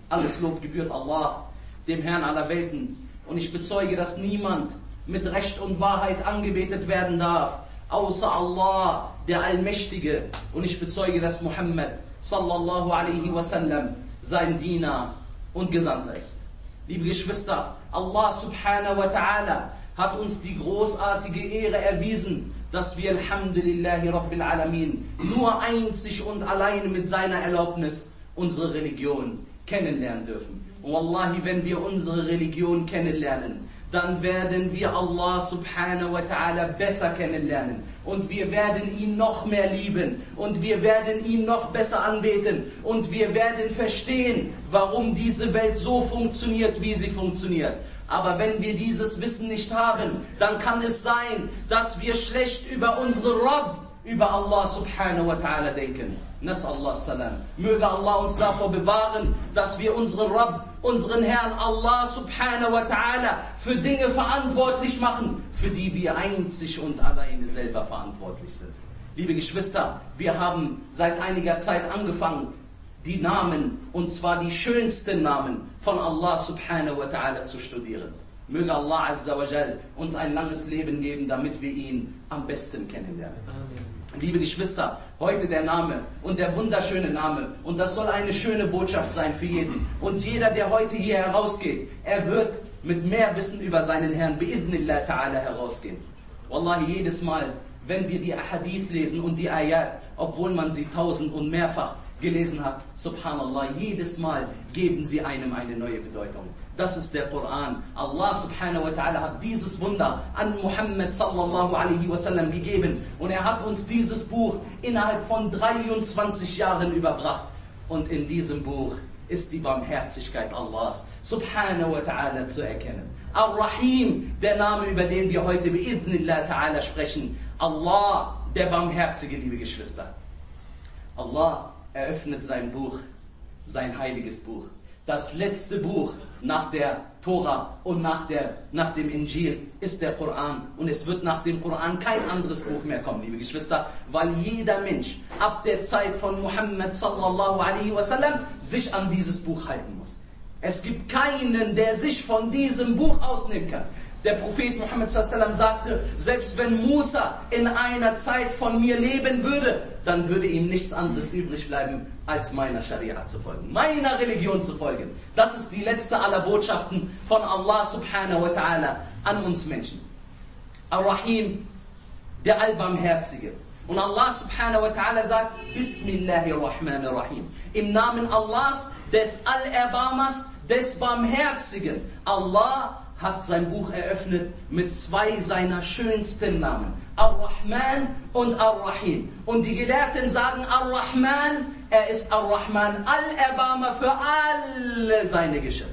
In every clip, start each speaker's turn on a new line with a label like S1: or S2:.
S1: Alles Lob gebührt Allah, dem Herrn aller Welten. Und ich bezeuge, dass niemand mit Recht und Wahrheit angebetet werden darf, außer Allah, der Allmächtige. Und ich bezeuge, dass Muhammad sallallahu alaihi wasallam sein Diener und Gesandter ist. Liebe Geschwister, Allah subhanahu wa ta'ala hat uns die großartige Ehre erwiesen, dass wir Alhamdulillahi Rabbil Alamin nur einzig und allein mit seiner Erlaubnis unsere Religion kennenlernen dürfen. Und Wallahi, wenn wir unsere Religion kennenlernen, dann werden wir Allah subhanahu wa ta'ala besser kennenlernen. Und wir werden ihn noch mehr lieben. Und wir werden ihn noch besser anbeten. Und wir werden verstehen, warum diese Welt so funktioniert, wie sie funktioniert. Aber wenn wir dieses Wissen nicht haben, dann kann es sein, dass wir schlecht über unsere Rabb, über Allah subhanahu wa ta'ala denken. Nas'Allah salam. Möge Allah uns davor bewahren, dass wir unseren Rabb, unseren Herrn Allah subhanahu wa ta'ala für Dinge verantwortlich machen, für die wir einzig und alleine selber verantwortlich sind. Liebe Geschwister, wir haben seit einiger Zeit angefangen, die Namen, und zwar die schönsten Namen von Allah subhanahu wa ta'ala zu studieren. Möge Allah azza wa jal uns ein langes Leben geben, damit wir ihn am besten kennenlernen. Amen. Liebe Geschwister, heute der Name und der wunderschöne Name, und das soll eine schöne Botschaft sein für jeden. Und jeder, der heute hier herausgeht, er wird mit mehr Wissen über seinen Herrn bi'idhnillah ta'ala herausgehen. Wallahi, jedes Mal, wenn wir die Ahadith lesen und die Ayat, obwohl man sie tausend und mehrfach gelesen hat, subhanallah, jedes Mal geben sie einem eine neue Bedeutung. Das ist der Koran. Allah subhanahu wa ta'ala hat dieses Wunder an Muhammad sallallahu alaihi wasallam gegeben. Und er hat uns dieses Buch innerhalb von 23 Jahren überbracht. Und in diesem Buch ist die Barmherzigkeit Allahs subhanahu wa ta'ala zu erkennen. Ar-Rahim, der Name, über den wir heute bi'idhnillah ta'ala sprechen. Allah, der Barmherzige, liebe Geschwister. Allah eröffnet sein Buch, sein heiliges Buch. Das letzte Buch nach der Tora und nach dem Injil ist der Koran. Und es wird nach dem Koran kein anderes Buch mehr kommen, liebe Geschwister, weil jeder Mensch ab der Zeit von Muhammad sallallahu alaihi wasallam sich an dieses Buch halten muss. Es gibt keinen, der sich von diesem Buch ausnehmen kann. Der Prophet Muhammad sallallahu alaihi wasallam sagte, selbst wenn Musa in einer Zeit von mir leben würde, dann würde ihm nichts anderes übrig bleiben, als meiner Scharia zu folgen, meiner Religion zu folgen. Das ist die letzte aller Botschaften von Allah subhanahu wa ta'ala an uns Menschen. Ar-Rahim, der Allbarmherzige. Und Allah subhanahu wa ta'ala sagt, Bismillahirrahmanirrahim. Im Namen Allahs, des Allerbarmers, des Barmherzigen. Allah hat sein Buch eröffnet mit zwei seiner schönsten Namen. Ar-Rahman und Ar-Rahim. Und die Gelehrten sagen, Ar-Rahman, er ist Ar-Rahman, Allerbarmer für alle seine Geschöpfe.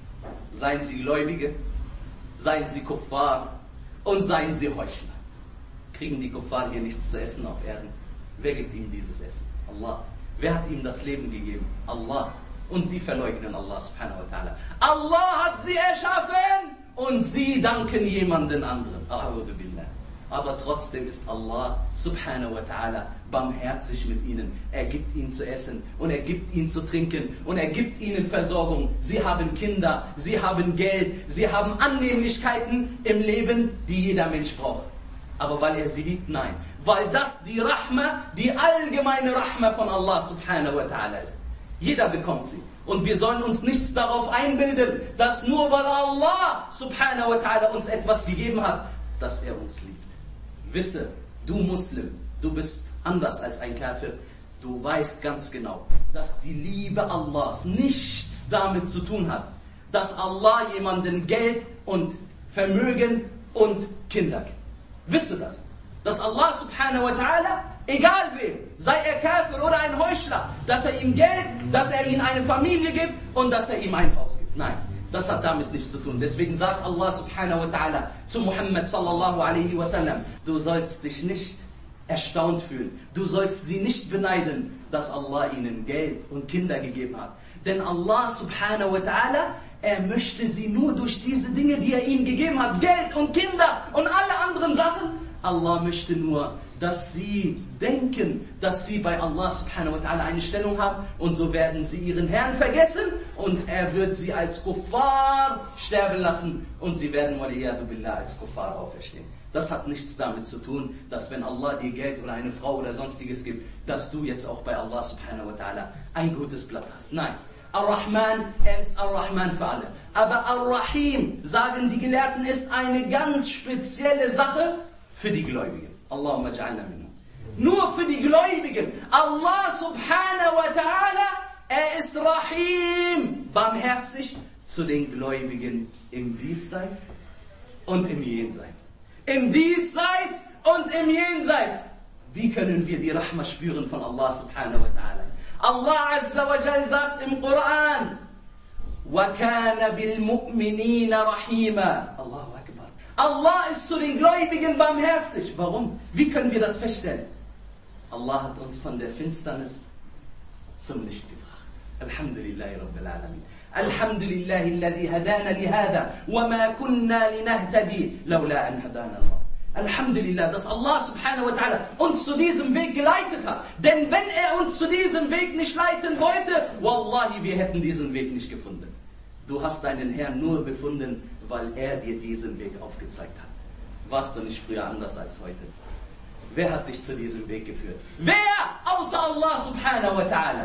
S1: Seien sie Gläubige, seien sie Kuffar und seien sie Heuchler. Kriegen die Kuffar hier nichts zu essen auf Erden? Wer gibt ihm dieses Essen? Allah. Wer hat ihm das Leben gegeben? Allah. Und sie verleugnen Allah subhanahu wa ta'ala. Allah hat sie erschaffen und sie danken jemanden anderen. A'udhu billah. Aber trotzdem ist Allah subhanahu wa ta'ala barmherzig mit ihnen. Er gibt ihnen zu essen und er gibt ihnen zu trinken und er gibt ihnen Versorgung. Sie haben Kinder, sie haben Geld, sie haben Annehmlichkeiten im Leben, die jeder Mensch braucht. Aber weil er sie liebt, nein. Weil das die Rahma, die allgemeine Rahma von Allah subhanahu wa ta'ala ist. Jeder bekommt sie. Und wir sollen uns nichts darauf einbilden, dass nur weil Allah subhanahu wa ta'ala uns etwas gegeben hat, dass er uns liebt. Wisse, du Muslim, du bist anders als ein Kafir. Du weißt ganz genau, dass die Liebe Allahs nichts damit zu tun hat, dass Allah jemanden Geld und Vermögen und Kinder gibt. Wisse das. Dass Allah subhanahu wa ta'ala, egal wem, sei er Kafir oder ein Heuchler, dass er ihm Geld, dass er ihm eine Familie gibt und dass er ihm ein Haus gibt. Nein, das hat damit nichts zu tun. Deswegen sagt Allah subhanahu wa ta'ala zu Muhammad sallallahu alaihi wasallam, du sollst dich nicht erstaunt fühlen, du sollst sie nicht beneiden, dass Allah ihnen Geld und Kinder gegeben hat. Denn Allah subhanahu wa ta'ala, er möchte sie nur durch diese Dinge, die er ihnen gegeben hat, Geld und Kinder und alle anderen Sachen, Allah möchte nur, dass sie denken, dass sie bei Allah subhanahu wa ta'ala eine Stellung haben und so werden sie ihren Herrn vergessen und er wird sie als Kuffar sterben lassen und sie werden waliyadu billah als Kuffar auferstehen. Das hat nichts damit zu tun, dass wenn Allah dir Geld oder eine Frau oder sonstiges gibt, dass du jetzt auch bei Allah subhanahu wa ta'ala ein gutes Blatt hast. Nein. Ar-Rahman, er ist Ar-Rahman für alle. Aber Ar-Rahim, sagen die Gelehrten, ist eine ganz spezielle Sache für die Gläubigen. Allahumma ja'alna minhum. Nur für die Gläubigen. Allah subhanahu wa ta'ala, er ist Rahim, barmherzig zu den Gläubigen im Diesseits und im Jenseits. Im Diesseits und im Jenseits. Wie können wir die Rahma spüren von Allah subhanahu wa ta'ala? Allah azza wa jal sagt im Koran, وَكَانَ بِالْمُؤْمِنِينَ رَحِيمًا. Allahu Akbar. Allah ist zu den Gläubigen barmherzig. Warum? Wie können wir das feststellen? Allah hat uns von der Finsternis zum Licht gebracht. Alhamdulillahi Rabbil Alamin. Alhamdulillahi alladhi hadana lihada wa ma kunna linahtadi lawla an hadana Allah. Alhamdulillah, dass Allah subhanahu wa ta'ala uns zu diesem Weg geleitet hat. Denn wenn er uns zu diesem Weg nicht leiten wollte, wallahi, wir hätten diesen Weg nicht gefunden. Du hast deinen Herrn nur gefunden, weil er dir diesen Weg aufgezeigt hat. Warst du nicht früher anders als heute? Wer hat dich zu diesem Weg geführt? Wer außer Allah subhanahu wa ta'ala?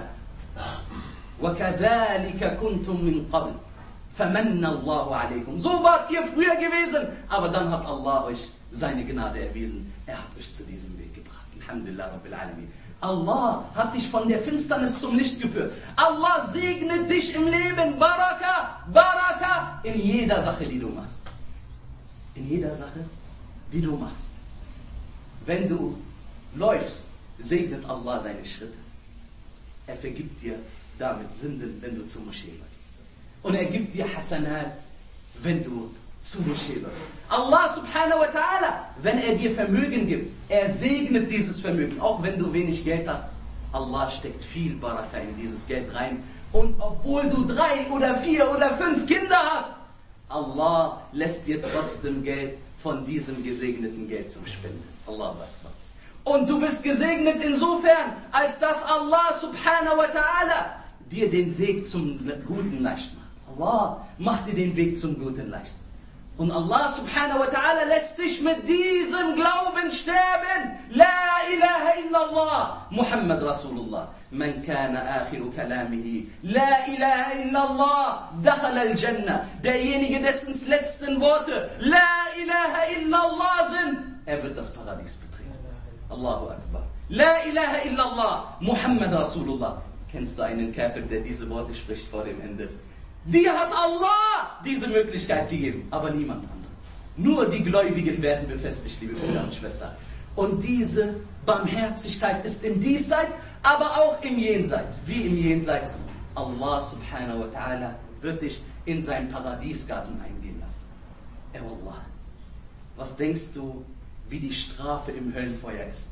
S1: وَكَذَلِكَ كُنْتُم مِّن قَبْلِ فَمَنَّ اللَّهُ عَلَيْكُمْ. So wart ihr früher gewesen, aber dann hat Allah euch seine Gnade erwiesen. Er hat euch zu diesem Weg gebracht. Alhamdulillah Rabbil Alamin. Allah hat dich von der Finsternis zum Licht geführt. Allah segnet dich im Leben. Baraka, Baraka, in jeder Sache, die du machst. In jeder Sache, die du machst. Wenn du läufst, segnet Allah deine Schritte. Er vergibt dir damit Sünden, wenn du zur Moschee läufst. Und er gibt dir Hasanat, wenn du zur Moschee läufst. Allah subhanahu wa ta'ala, wenn er dir Vermögen gibt, er segnet dieses Vermögen, auch wenn du wenig Geld hast. Allah steckt viel Baraka in dieses Geld rein. Und obwohl du 3 oder 4 oder 5 Kinder hast, Allah lässt dir trotzdem Geld von diesem gesegneten Geld zum Spenden. Allahu Akbar. Und du bist gesegnet insofern, als dass Allah subhanahu wa ta'ala dir den Weg zum Guten leicht macht. Allah macht dir den Weg zum Guten leicht. Und Allah subhanahu wa ta'ala lässt dich mit diesem Glauben sterben. La ilaha illallah, Muhammad Rasulullah. Man kana akhiru kalamihi, la ilaha illallah, dakhala al-Jannah. Derjenige, dessen letzten Worte La ilaha illallah sind, er wird das Paradies betreten. Allahu Akbar. La ilaha illallah, Muhammad Rasulullah. Kennst du einen Kafir, der diese Worte spricht vor dem Ende? Dir hat Allah diese Möglichkeit gegeben, aber niemand anderes. Nur die Gläubigen werden befestigt, liebe Brüder und Schwestern. Und diese Barmherzigkeit ist im Diesseits, aber auch im Jenseits. Wie im Jenseits? Allah subhanahu wa ta'ala wird dich in seinen Paradiesgarten eingehen lassen. Allah, was denkst du, wie die Strafe im Höllenfeuer ist?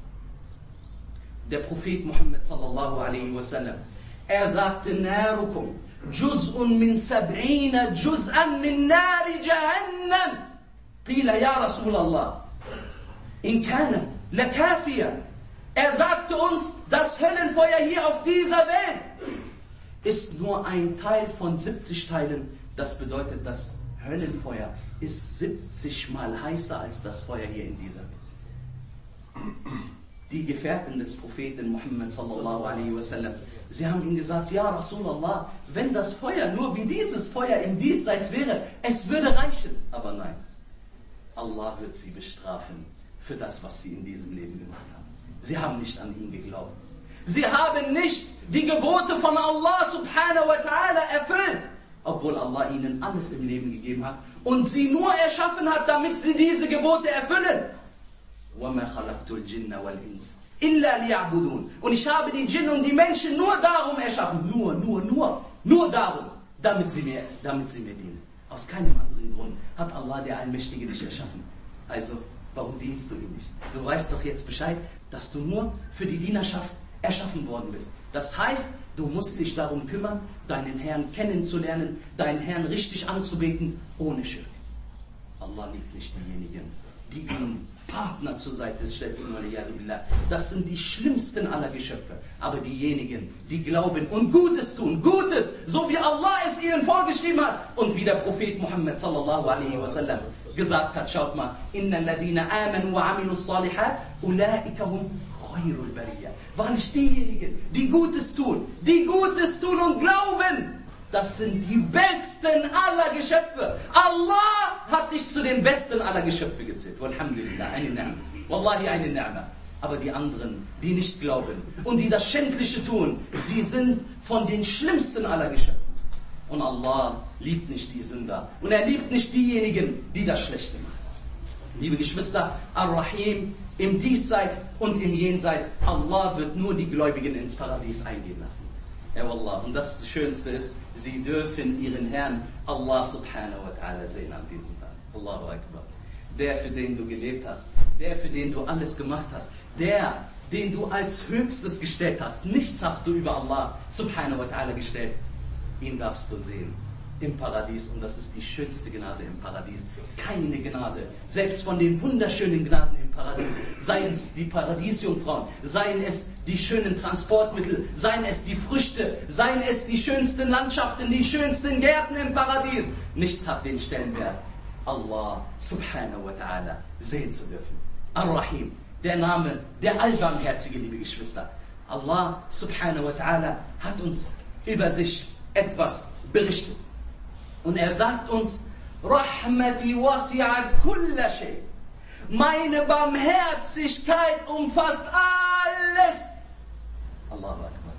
S1: Der Prophet Muhammad sallallahu alaihi wasallam, er sagte, Narukum juz'un min 70 juz'an min nari jahannam. Qila ya Rasulallah, in kana lakafiya. Er sagte uns, das Höllenfeuer hier auf dieser Welt ist nur ein Teil von 70 Teilen. Das bedeutet, das Höllenfeuer ist 70 Mal heißer als das Feuer hier in dieser Welt. Die Gefährten des Propheten Muhammad sallallahu alaihi wasallam, sie haben ihm gesagt, ja Rasulallah, wenn das Feuer nur wie dieses Feuer im Diesseits wäre, es würde reichen. Aber nein, Allah wird sie bestrafen für das, was sie in diesem Leben gemacht haben. Sie haben nicht an ihn geglaubt. Sie haben nicht die Gebote von Allah subhanahu wa ta'ala erfüllt, obwohl Allah ihnen alles im Leben gegeben hat und sie nur erschaffen hat, damit sie diese Gebote erfüllen. وَمَا خَلَقْتُ الْجِنَّ وَالْإِنسَ إِلَّا لِيَعْبُدُونَ. Und ich habe die Djinn und die Menschen nur darum erschaffen, nur darum, damit sie mir dienen. Aus keinem anderen Grund hat Allah, der Allmächtige, dich erschaffen. Also, warum dienst du ihm nicht? Du weißt doch jetzt Bescheid, dass du nur für die Dienerschaft erschaffen worden bist. Das heißt, du musst dich darum kümmern, deinen Herrn kennenzulernen, deinen Herrn richtig anzubeten, ohne Schirk. Allah liebt nicht diejenigen, die ihm Partner zur Seite setzen. Das sind die schlimmsten aller Geschöpfe. Aber diejenigen, die glauben und Gutes tun, Gutes, so wie Allah es ihnen vorgeschrieben hat und wie der Prophet Muhammad sallallahu alaihi wasallam gesagt hat, schaut mal, innal ladina amanu wa amilus salihat ulaika hum khairul bariyah. Wahrlich diejenigen, die Gutes tun und glauben, das sind die Besten aller Geschöpfe. Allah hat dich zu den Besten aller Geschöpfe gezählt. Walhamdulillah, eine Ni'ma. Wallahi, eine Ni'ma. Aber die anderen, die nicht glauben und die das Schändliche tun, sie sind von den Schlimmsten aller Geschöpfe. Und Allah liebt nicht die Sünder. Und er liebt nicht diejenigen, die das Schlechte machen. Liebe Geschwister, Ar-Rahim, im Diesseits und im Jenseits, Allah wird nur die Gläubigen ins Paradies eingehen lassen. Ja, Wallah. Und das Schönste ist, sie dürfen ihren Herrn Allah subhanahu wa ta'ala sehen an diesem Tag. Allahu Akbar. Der, für den du gelebt hast, der, für den du alles gemacht hast, der, den du als Höchstes gestellt hast. Nichts hast du über Allah subhanahu wa ta'ala gestellt. Ihn darfst du sehen im Paradies, und das ist die schönste Gnade im Paradies. Keine Gnade, selbst von den wunderschönen Gnaden im Paradies, seien es die Paradiesjungfrauen, seien es die schönen Transportmittel, seien es die Früchte, seien es die schönsten Landschaften, die schönsten Gärten im Paradies. Nichts hat den Stellenwert, Allah subhanahu wa ta'ala sehen zu dürfen. Ar-Rahim, der Name, der Allbarmherzige, liebe Geschwister. Allah subhanahu wa ta'ala hat uns über sich etwas berichtet. Und er sagt uns, Rahmati wasi'at kulla shay. Meine Barmherzigkeit umfasst alles. Allahu Akbar.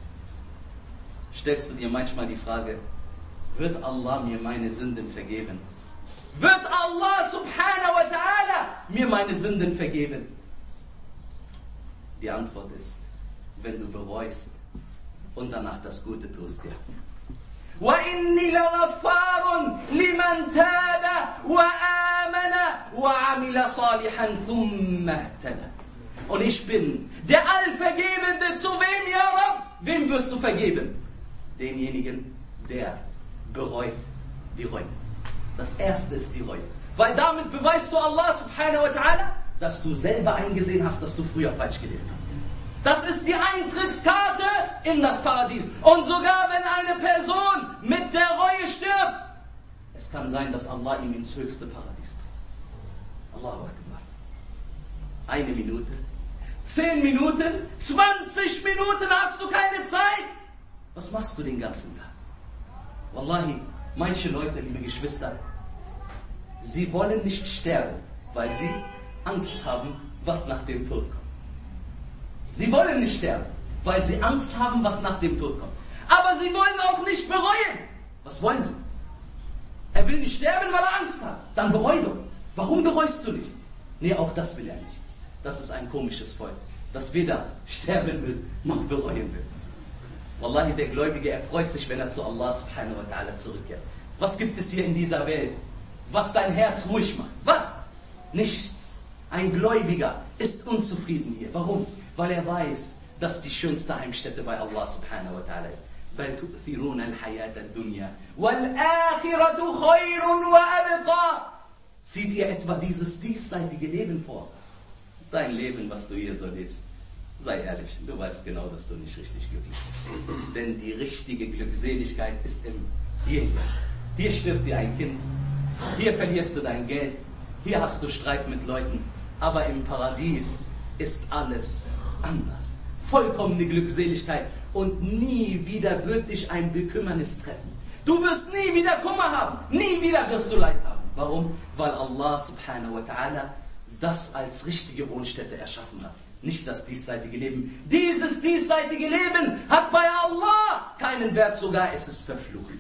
S1: Stellst du dir manchmal die Frage, wird Allah mir meine Sünden vergeben? Wird Allah subhanahu wa ta'ala mir meine Sünden vergeben? Die Antwort ist, wenn du bereust und danach das Gute tust, ja. وَإِنِّي لَغَفَّارٌ لِمَنْ تَابَ وَآمَنَ وَعَمِلَ صَالِحًا ثُمَّ اهْتَدَى. Und ich bin der Allvergebende. Zu wem, ja Rabb? Wem wirst du vergeben? Denjenigen, der bereut die Reue. Das erste ist die Reue. Weil damit beweist du Allah subhanahu wa ta'ala, dass du selber eingesehen hast, dass du früher falsch gelebt hast. Das ist die Eintrittskarte in das Paradies. Und sogar wenn eine Person mit der Reue stirbt, es kann sein, dass Allah ihn ins höchste Paradies bringt. Allahu Akbar. 1 Minute, 10 Minuten, 20 Minuten hast du keine Zeit. Was machst du den ganzen Tag? Wallahi, manche Leute, liebe Geschwister, sie wollen nicht sterben, weil sie Angst haben, was nach dem Tod kommt. Sie wollen nicht sterben, weil sie Angst haben, was nach dem Tod kommt. Aber sie wollen auch nicht bereuen. Was wollen sie? Er will nicht sterben, weil er Angst hat. Dann bereu doch. Warum bereust du nicht? Nee, auch das will er nicht. Das ist ein komisches Volk, das weder sterben will, noch bereuen will. Wallahi, der Gläubige, er freut sich, wenn er zu Allah subhanahu wa ta'ala zurückkehrt. Was gibt es hier in dieser Welt, was dein Herz ruhig macht? Was? Nichts. Ein Gläubiger ist unzufrieden hier. Warum? Weil er weiß, dass die schönste Heimstätte bei Allah subhanahu wa ta'ala ist. بَلْ تُؤْثِرُونَ الْحَيَاةَ الدُّنْيَا وَالْآخِرَةُ خَيْرٌ وَأَبْقَى. Zieht ihr etwa dieses diesseitige Leben vor? Dein Leben, was du hier so lebst. Sei ehrlich, du weißt genau, dass du nicht richtig glücklich bist. Denn die richtige Glückseligkeit ist im Jenseits. Hier stirbt dir ein Kind, hier verlierst du dein Geld, hier hast du Streit mit Leuten, aber im Paradies ist alles anders. Vollkommene Glückseligkeit und nie wieder wird dich ein Bekümmernis treffen. Du wirst nie wieder Kummer haben, nie wieder wirst du Leid haben. Warum? Weil Allah subhanahu wa ta'ala das als richtige Wohnstätte erschaffen hat. Nicht das diesseitige Leben. Dieses diesseitige Leben hat bei Allah keinen Wert, sogar es ist verflucht.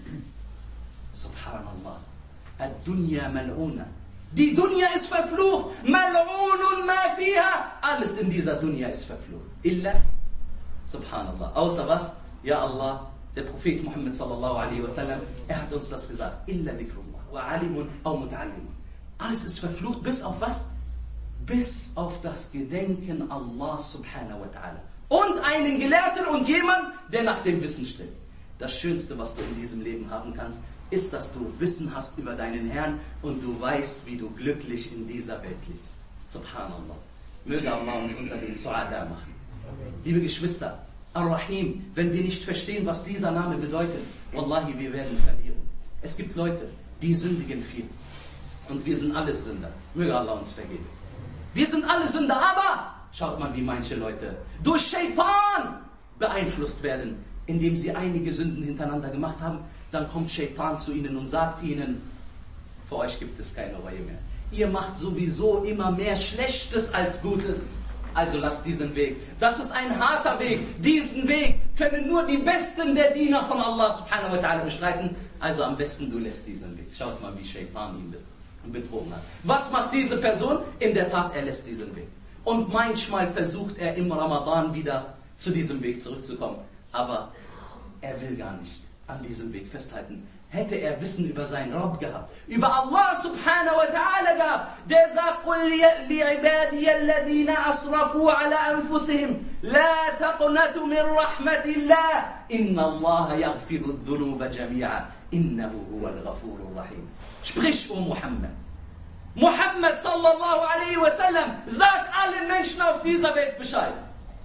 S1: Subhanallah. Ad-dunya mal'una. Die Dunya ist verflucht. Mal'unun ma fiha. Alles in dieser Dunya ist verflucht. Illa, subhanallah. Außer was? Ja Allah, der Prophet Muhammad sallallahu alaihi wasallam, er hat uns das gesagt. Illa dhikrullah. Wa alimun aw muta'allimun. Alles ist verflucht, bis auf was? Bis auf das Gedenken Allah subhanahu wa ta'ala. Und einen Gelehrten und jemand, der nach dem Wissen strebt. Das Schönste, was du in diesem Leben haben kannst, ist, dass du Wissen hast über deinen Herrn und du weißt, wie du glücklich in dieser Welt lebst. Subhanallah. Möge Allah uns unter den Su'ada machen. Liebe Geschwister, Ar-Rahim, wenn wir nicht verstehen, was dieser Name bedeutet, Wallahi, wir werden verlieren. Es gibt Leute, die sündigen viel. Und wir sind alles Sünder. Möge Allah uns vergeben. Wir sind alle Sünder, aber schaut mal, wie manche Leute durch Shaitan beeinflusst werden, indem sie einige Sünden hintereinander gemacht haben. Dann kommt Shaitan zu ihnen und sagt ihnen, für euch gibt es keine Reue mehr. Ihr macht sowieso immer mehr Schlechtes als Gutes. Also lasst diesen Weg. Das ist ein harter Weg. Diesen Weg können nur die Besten der Diener von Allah subhanahu wa ta'ala beschreiten. Also am besten du lässt diesen Weg. Schaut mal, wie Shaitan ihn betrogen hat. Was macht diese Person? In der Tat, er lässt diesen Weg. Und manchmal versucht er im Ramadan wieder zu diesem Weg zurückzukommen. Aber er will gar nicht an diesem Weg festhalten. Hätte er Wissen über seinen Rabb gehabt, über Allah subhanahu wa ta'ala gehabt, der sagt, قُلْ لِعِبَادِيَ الَّذِينَ أَسْرَفُوا عَلَى أَنفُسِهِمْ لَا تَقْنَطُوا مِنْ رَحْمَةِ اللَّهِ إِنَّ اللَّهَ يَغْفِرُ الذُّنُوبَ جَمِيعًا إِنَّهُ هُوَ الْغَفُورُ الرَّحِيمُ. Sprich, O Muhammad. Muhammad sallallahu alaihi wasallam sagt allen Menschen auf dieser Welt Bescheid.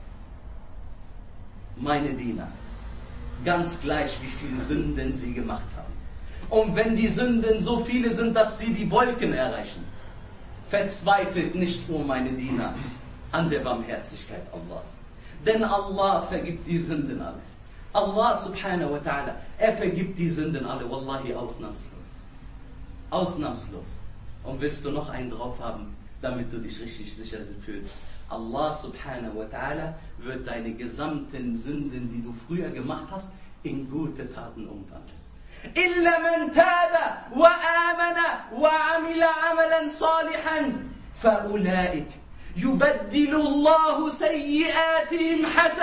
S1: Meine Diener, ganz gleich wie viele Sünden sie gemacht haben. Und wenn die Sünden so viele sind, dass sie die Wolken erreichen, verzweifelt nicht, O meine Diener, an der Barmherzigkeit Allahs. Denn Allah vergibt die Sünden alle. Allah subhanahu wa ta'ala, er vergibt die Sünden alle, wallahi, ausnahmslos. Ausnahmslos. Und willst du noch einen drauf haben, damit du dich richtig sicher fühlst? Allah subhanahu wa ta'ala wird deine gesamten Sünden, die du früher gemacht hast, in gute Taten umwandeln. إِلَّا مَنْ تَابَ وَآمَنَ وَعَمِلَ عَمَلًا صَالِحًا فَأُولَئِكَ يُبَدِّلُ اللَّهُ سَيِّئَاتِهِمْ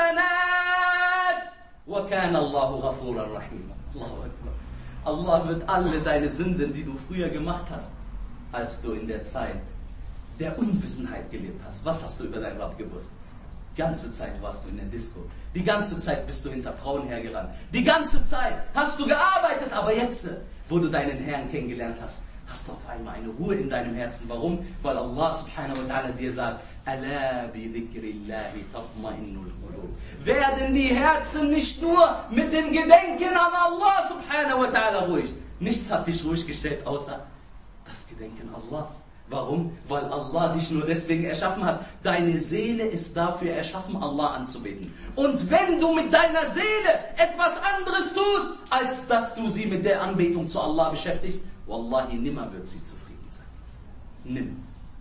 S1: حَسَنَاتٍ وَكَانَ اللَّهُ غَفُورًا رَحِيمًا. Allahu Akbar. Allah wird alle deine Sünden, die du früher gemacht hast, als du in der Zeit der Unwissenheit gelebt hast. Was hast du über deinen Rabb gewusst? Die ganze Zeit warst du in der Disco. Die ganze Zeit bist du hinter Frauen hergerannt. Die ganze Zeit hast du gearbeitet. Aber jetzt, wo du deinen Herrn kennengelernt hast, hast du auf einmal eine Ruhe in deinem Herzen. Warum? Weil Allah subhanahu wa ta'ala dir sagt, Ala bi dhikrillahi tatma'innul qulub. Werden die Herzen nicht nur mit dem Gedenken an Allah subhanahu wa ta'ala ruhig. Nichts hat dich ruhig gestellt, außer das Gedenken Allahs. Warum? Weil Allah dich nur deswegen erschaffen hat. Deine Seele ist dafür erschaffen, Allah anzubeten. Und wenn du mit deiner Seele etwas anderes tust, als dass du sie mit der Anbetung zu Allah beschäftigst, wallahi, nimmer wird sie zufrieden sein. Nimm.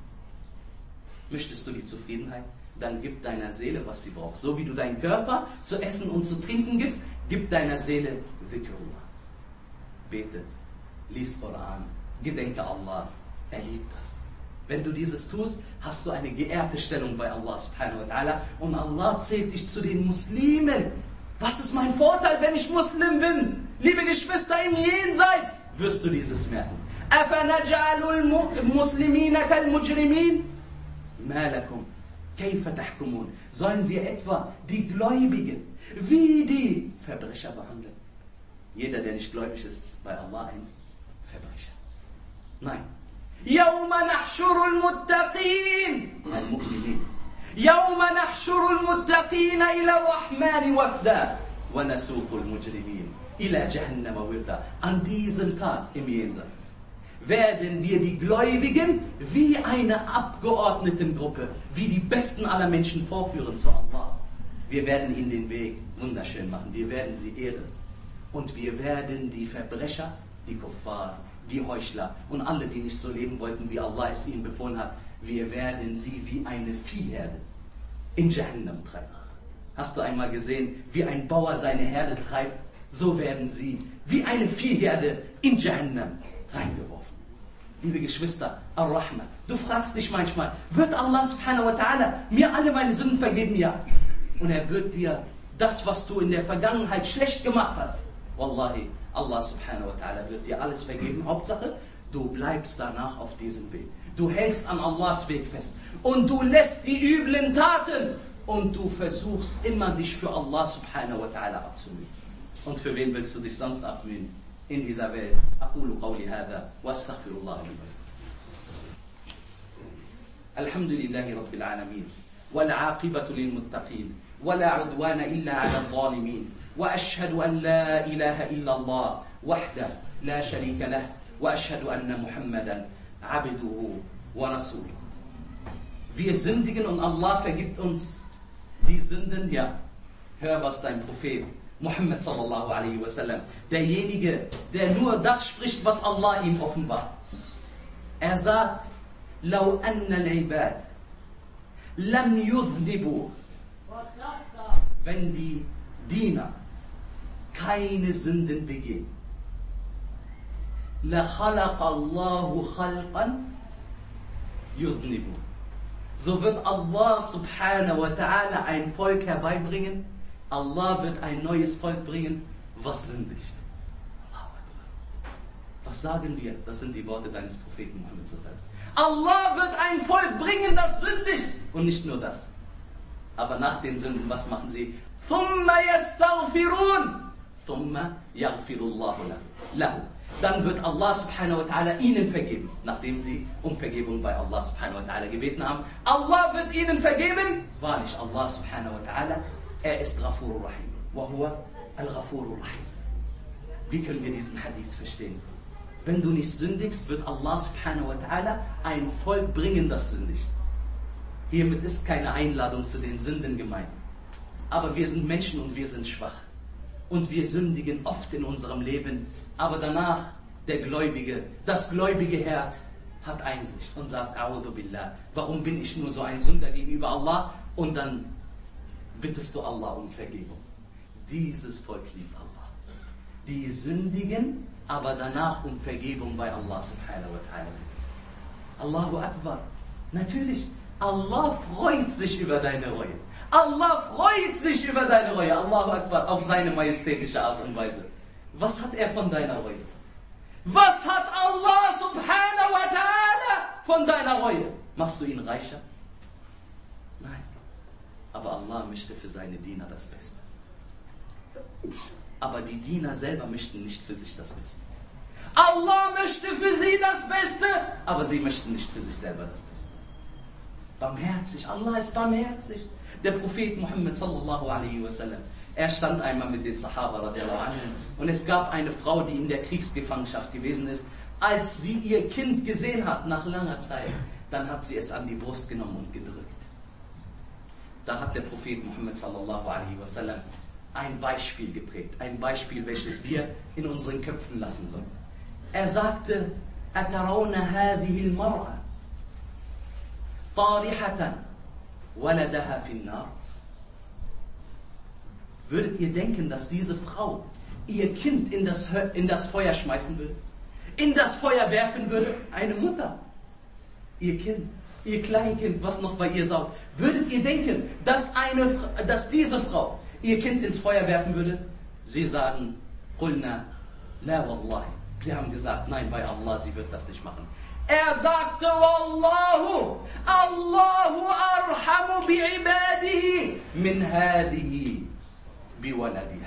S1: Möchtest du die Zufriedenheit? Dann gib deiner Seele, was sie braucht. So wie du deinen Körper zu essen und zu trinken gibst, gib deiner Seele Dhikrullah. Bete, lies Koran, gedenke Allahs. Er liebt das. Wenn du dieses tust, hast du eine geehrte Stellung bei Allah subhanahu wa ta'ala und Allah zählt dich zu den Muslimen. Was ist mein Vorteil, wenn ich Muslim bin? Liebe Geschwister im Jenseits, wirst du dieses merken. أَفَنَجْعَلُ الْمُسْلِمِينَ كَالْمُجْرِمِينَ مَا لَكُمْ كَيْفَ تَحْكُمُونَ. Sollen wir etwa die Gläubigen wie die Verbrecher behandeln? Jeder, der nicht gläubig ist, ist bei Allah ein Verbrecher. Nein. يَوْمَ نَحْشُرُ الْمُتَّقِينَ الْمُؤْمِنِينَ يَوْمَ نَحْشُرُ الْمُتَّقِينَ إِلَى الرَّحْمَنِ وَفْدًا وَنَسُوقُ الْمُجْرِمِينَ إِلَى جَهَنَّمَ وِرْدًا. An diesem Tag im Jenseits werden wir die Gläubigen wie eine Abgeordnetengruppe, wie die besten aller Menschen vorführen zu Allah. Wir werden ihnen den Weg wunderschön machen, wir werden sie ehren. Und wir werden die Verbrecher, die Kuffar, die Heuchler und alle, die nicht so leben wollten, wie Allah es ihnen befohlen hat, wir werden sie wie eine Viehherde in Jahannam treiben. Hast du einmal gesehen, wie ein Bauer seine Herde treibt? So werden sie wie eine Viehherde in Jahannam reingeworfen. Liebe Geschwister, Ar-Rahman, du fragst dich manchmal, wird Allah subhanahu wa ta'ala mir alle meine Sünden vergeben? Ja. Und er wird dir das, was du in der Vergangenheit schlecht gemacht hast, wallahi, Allah subhanahu wa ta'ala wird dir alles vergeben. Hauptsache, du bleibst danach auf diesem Weg. Du hältst an Allahs Weg fest. Und du lässt die üblen Taten. Und du versuchst immer, dich für Allah subhanahu wa ta'ala abzumühen. Und für wen willst du dich sonst abmühen in dieser Welt? أقول قولي هذا وأستغفر الله لي ولكم. Alhamdulillahi Rabbil Alameen. والعاقبة للمتقين ولا عدوان إلا على الظالمين وأشهد أن لا إله إلا الله وحده لا شريك له وأشهد أن محمدا عبده ورسوله. Wir sündigen und Allah vergibt uns die Sünden, ja. Hör, was dein Prophet Muhammad sallallahu alaihi wasallam, derjenige, der nur das spricht, was Allah ihm offenbart. Er sagt, لو أن العباد لم يذنبوا, wenn die Diener keine Sünden begehen, لخلق الله خلقا يذنبوا, so wird Allah subhanahu wa ta'ala ein Volk herbeibringen. Allah wird ein neues Volk bringen, was sündigt. Was sagen wir? Das sind die Worte deines Propheten Muhammad sallallahu alaihi wasallam. Allah wird ein Volk bringen, das sündigt. Und nicht nur das. Aber nach den Sünden, was machen sie? ثُمَّ يَسْتَغْفِرُونَ ثُمَّ يَغْفِرُ اللَّهُ لَهُ. Dann wird Allah subhanahu wa ta'ala ihnen vergeben, nachdem sie um Vergebung bei Allah subhanahu wa ta'ala gebeten haben. Allah wird ihnen vergeben. Wahrlich, Allah subhanahu wa ta'ala, er ist Ghafurur Rahim. وَهُوَ الْغَفُورُ Rahim. Wie können wir diesen Hadith verstehen? Wenn du nicht sündigst, wird Allah subhanahu wa ta'ala ein Volk bringen, das sündigt. Hiermit ist keine Einladung zu den Sünden gemeint. Aber wir sind Menschen und wir sind schwach. Und wir sündigen oft in unserem Leben. Aber danach, das gläubige Herz hat Einsicht und sagt, A'udhu Billah, warum bin ich nur so ein Sünder gegenüber Allah? Und dann bittest du Allah um Vergebung. Dieses Volk liebt Allah. Die sündigen, aber danach um Vergebung bei Allah subhanahu wa ta'ala. Allahu Akbar. Natürlich, Allah freut sich über deine Reue. Allah freut sich über deine Reue. Allahu Akbar, auf seine majestätische Art und Weise. Was hat er von deiner Reue? Was hat Allah subhanahu wa ta'ala von deiner Reue? Machst du ihn reicher? Nein. Aber Allah möchte für seine Diener das Beste. Aber die Diener selber möchten nicht für sich das Beste. Allah möchte für sie das Beste, aber sie möchten nicht für sich selber das Beste. Barmherzig, Allah ist barmherzig. Der Prophet Muhammad sallallahu alaihi wasallam, er stand einmal mit den Sahaba radiallahu anhum und es gab eine Frau, die in der Kriegsgefangenschaft gewesen ist. Als sie ihr Kind gesehen hat, nach langer Zeit, dann hat sie es an die Brust genommen und gedrückt. Da hat der Prophet Muhammad sallallahu alaihi wasallam ein Beispiel geprägt, ein Beispiel, welches wir in unseren Köpfen lassen sollen. Er sagte, أَتَرَوْنَ هَذِهِ الْمَرْأَةِ طَارِحَةً وَلَدَهَا فِي النَّارِ. Würdet ihr denken, dass diese Frau ihr Kind in das Feuer schmeißen würde? In das Feuer werfen würde? Eine Mutter. Ihr Kind, ihr Kleinkind, was noch bei ihr saugt. Würdet ihr denken, dass diese Frau ihr Kind ins Feuer werfen würde? Sie sagen, قُلْنَا لَا وَاللَّهِ. Sie haben gesagt, nein, bei Allah, sie wird das nicht machen. Er sagte, Wallahu, Allahu arhamu bi'ibadihi min hadihi biwaladiha.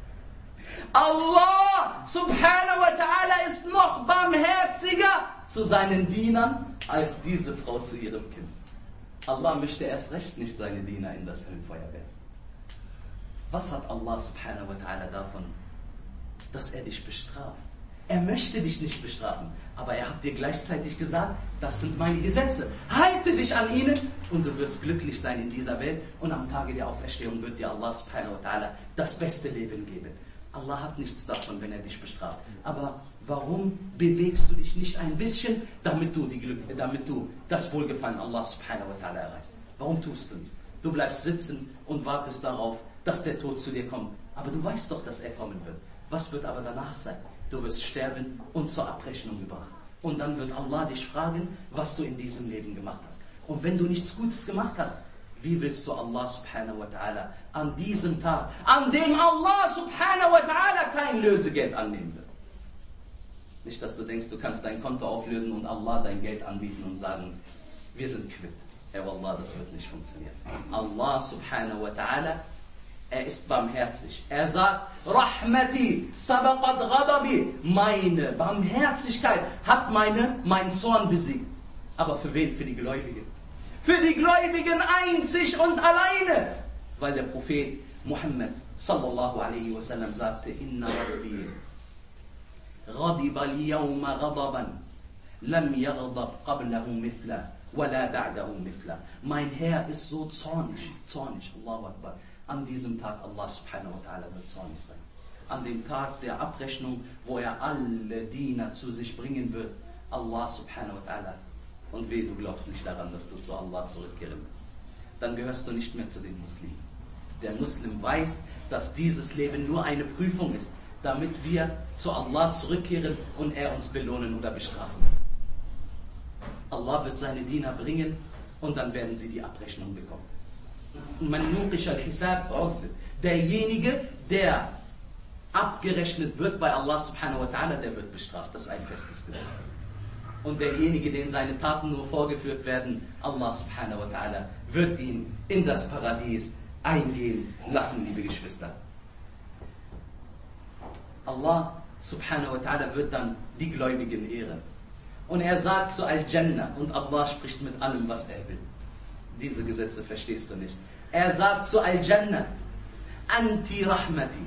S1: Allah subhanahu wa ta'ala ist noch barmherziger zu seinen Dienern als diese Frau zu ihrem Kind. Allah möchte erst recht nicht seine Diener in das Höllenfeuer werfen. Was hat Allah subhanahu wa ta'ala davon, dass er dich bestraft? Er möchte dich nicht bestrafen, aber er hat dir gleichzeitig gesagt, das sind meine Gesetze. Halte dich an ihnen und du wirst glücklich sein in dieser Welt und am Tage der Auferstehung wird dir Allah subhanahu wa ta'ala das beste Leben geben. Allah hat nichts davon, wenn er dich bestraft. Aber warum bewegst du dich nicht ein bisschen, damit du das Wohlgefallen Allah subhanahu wa ta'ala erreichst? Warum tust du nicht? Du bleibst sitzen und wartest darauf, dass der Tod zu dir kommt. Aber du weißt doch, dass er kommen wird. Was wird aber danach sein? Du wirst sterben und zur Abrechnung gebracht. Und dann wird Allah dich fragen, was du in diesem Leben gemacht hast. Und wenn du nichts Gutes gemacht hast, wie willst du Allah subhanahu wa ta'ala an diesem Tag, an dem Allah subhanahu wa ta'ala kein Lösegeld annehmen wird? Nicht, dass du denkst, du kannst dein Konto auflösen und Allah dein Geld anbieten und sagen, wir sind quitt. Ja, Wallah, das wird nicht funktionieren. Allah subhanahu wa ta'ala, er ist barmherzig. Er sagt, Rahmati sabaqat ghadabi. Meine Barmherzigkeit hat meinen Zorn besiegt. Aber für wen? Für die Gläubigen. für die Gläubigen einzig und alleine. Weil der Prophet Muhammad sallallahu alaihi wasallam sagte, Inna Rabbi ghadiba al-yawma ghadaban lam yaghdab qablahu mithla wala ba'dahu mithla. Mein Herr ist so zornig, Allahu Akbar. An diesem Tag Allah subhanahu wa ta'ala wird zornig sein. An dem Tag der Abrechnung, wo er alle Diener zu sich bringen wird. Allah subhanahu wa ta'ala. Und weh, du glaubst nicht daran, dass du zu Allah zurückkehren wirst. Dann gehörst du nicht mehr zu den Muslimen. Der Muslim weiß, dass dieses Leben nur eine Prüfung ist, damit wir zu Allah zurückkehren und er uns belohnen oder bestrafen. Allah wird seine Diener bringen und dann werden sie die Abrechnung bekommen. Derjenige, der abgerechnet wird bei Allah subhanahu wa ta'ala, der wird bestraft. Das ist ein festes Gesetz. Und derjenige, den seine Taten nur vorgeführt werden, Allah subhanahu wa ta'ala wird ihn in das Paradies eingehen lassen, liebe Geschwister. Allah subhanahu wa ta'ala wird dann die Gläubigen ehren. Und er sagt zu Al-Jannah, und Allah spricht mit allem, was er will. Diese Gesetze verstehst du nicht. Er sagt zu Al-Jannah, Anti Rahmati.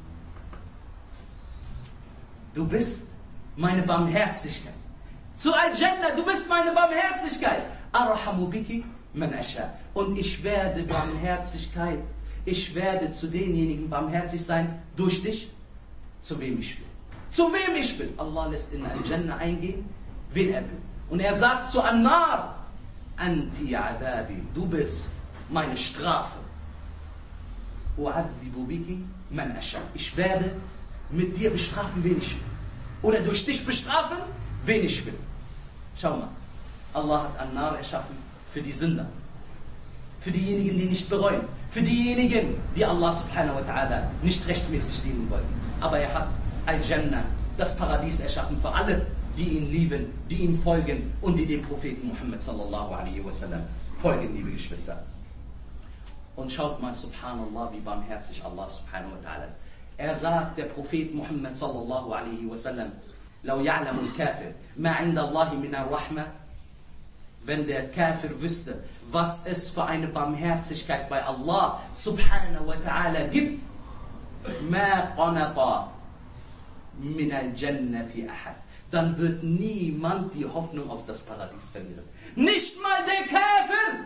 S1: Du bist meine Barmherzigkeit. Zu Al-Jannah, du bist meine Barmherzigkeit. Arhamu biki man asha. Und ich werde Barmherzigkeit, ich werde zu denjenigen barmherzig sein, durch dich, zu wem ich will. Zu wem ich will. Allah lässt in Al-Jannah eingehen, wen er will. Und er sagt zu An-Nar, Anti Adabi, du bist meine Strafe. U'adhibu biki man asha. Ich werde mit dir bestrafen, wen ich will. Oder durch dich bestrafen, wen ich will. Schau mal, Allah hat An-Nar erschaffen für die Sünder. Für diejenigen, die nicht bereuen. Für diejenigen, die Allah subhanahu wa ta'ala nicht rechtmäßig dienen wollen. Aber er hat Al-Jannah, das Paradies, erschaffen für alle, die ihn lieben, die ihm folgen und die dem Propheten Muhammad sallallahu alaihi wasallam folgen, liebe Geschwister. Und schaut mal, subhanallah, wie barmherzig Allah subhanahu wa ta'ala ist. Er sagt, der Prophet Muhammad sallallahu alaihi wasallam, لو يعلم الكافر ما عند الله من الرحمة. Wenn der Kafir wüsste, was es für eine Barmherzigkeit bei Allah subhanahu wa ta'ala gibt, ما قنط من الجنة أحد. Dann wird niemand die Hoffnung auf das Paradies verlieren. Nicht mal der Kafir!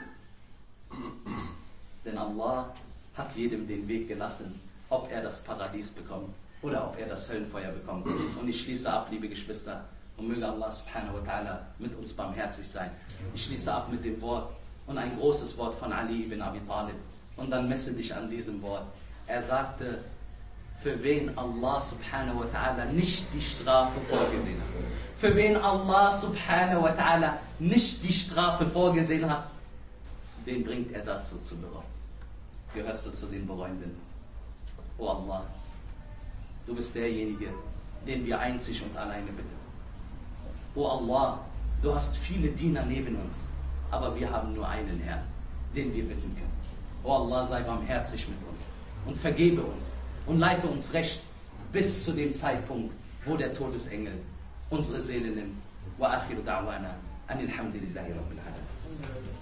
S1: Denn Allah hat jedem den Weg gelassen, ob er das Paradies bekommt oder ob er das Höllenfeuer bekommt. Und ich schließe ab, liebe Geschwister, und möge Allah subhanahu wa ta'ala mit uns barmherzig sein. Ich schließe ab mit dem Wort und ein großes Wort von Ali ibn Abi Talib. Und dann messe dich an diesem Wort. Er sagte, für wen Allah subhanahu wa ta'ala nicht die Strafe vorgesehen hat. Für wen Allah subhanahu wa ta'ala nicht die Strafe vorgesehen hat, den bringt er dazu zu bereuen. Gehörst du zu den Bereuenden? O Allah, du bist derjenige, den wir einzig und alleine bitten. O Allah, du hast viele Diener neben uns, aber wir haben nur einen Herrn, den wir bitten können. O Allah, sei barmherzig mit uns und vergebe uns und leite uns recht bis zu dem Zeitpunkt, wo der Todesengel unsere Seele nimmt. Wa akhiru da'wana anil hamdulillahi rabbil alamin.